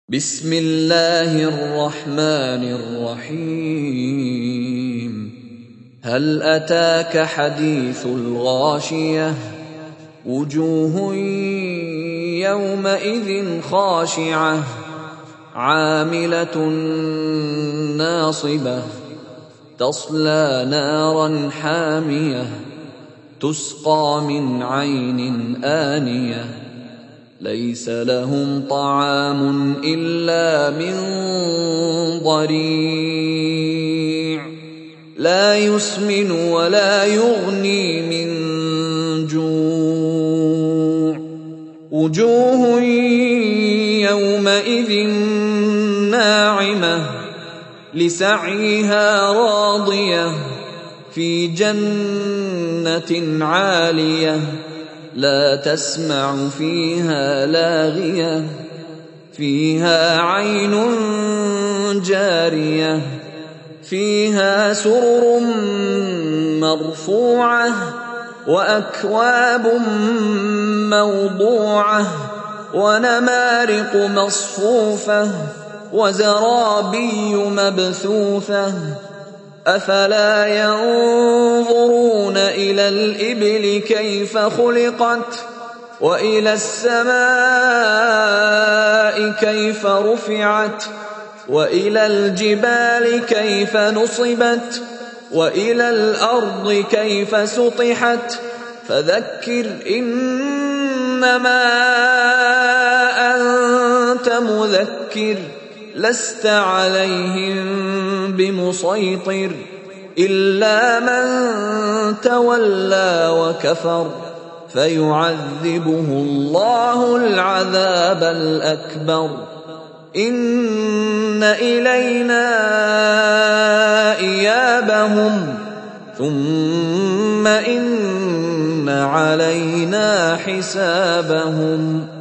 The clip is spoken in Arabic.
بسم الله الرحمن الرحيم هل أتاك حديث الغاشية وجوه يومئذ خاشعة عاملة ناصبة تصلى نارا حامية تسقى من عين آنية ليس لهم طعام إلا من ضريع لا يسمن ولا يغني من جوع وجوه يومئذ ناعمة لسعيها راضية في جنة عالية لا تسمع فيها لاغية فيها عين جارية فيها سرر مرفوعة وأكواب موضوعة ونمارق مصفوفة وزرابي مبثوثة أفلا ينظرون إلى الإبل كيف خلقت وإلى السماء كيف رفعت وإلى الجبال كيف نصبت وإلى الأرض كيف سطحت فذكر إنما أنت مذكر لست عليهم بمسيطر إلا من تولى وكفر فيعذبه الله العذاب الأكبر إن إلينا إيابهم ثم إن علينا حسابهم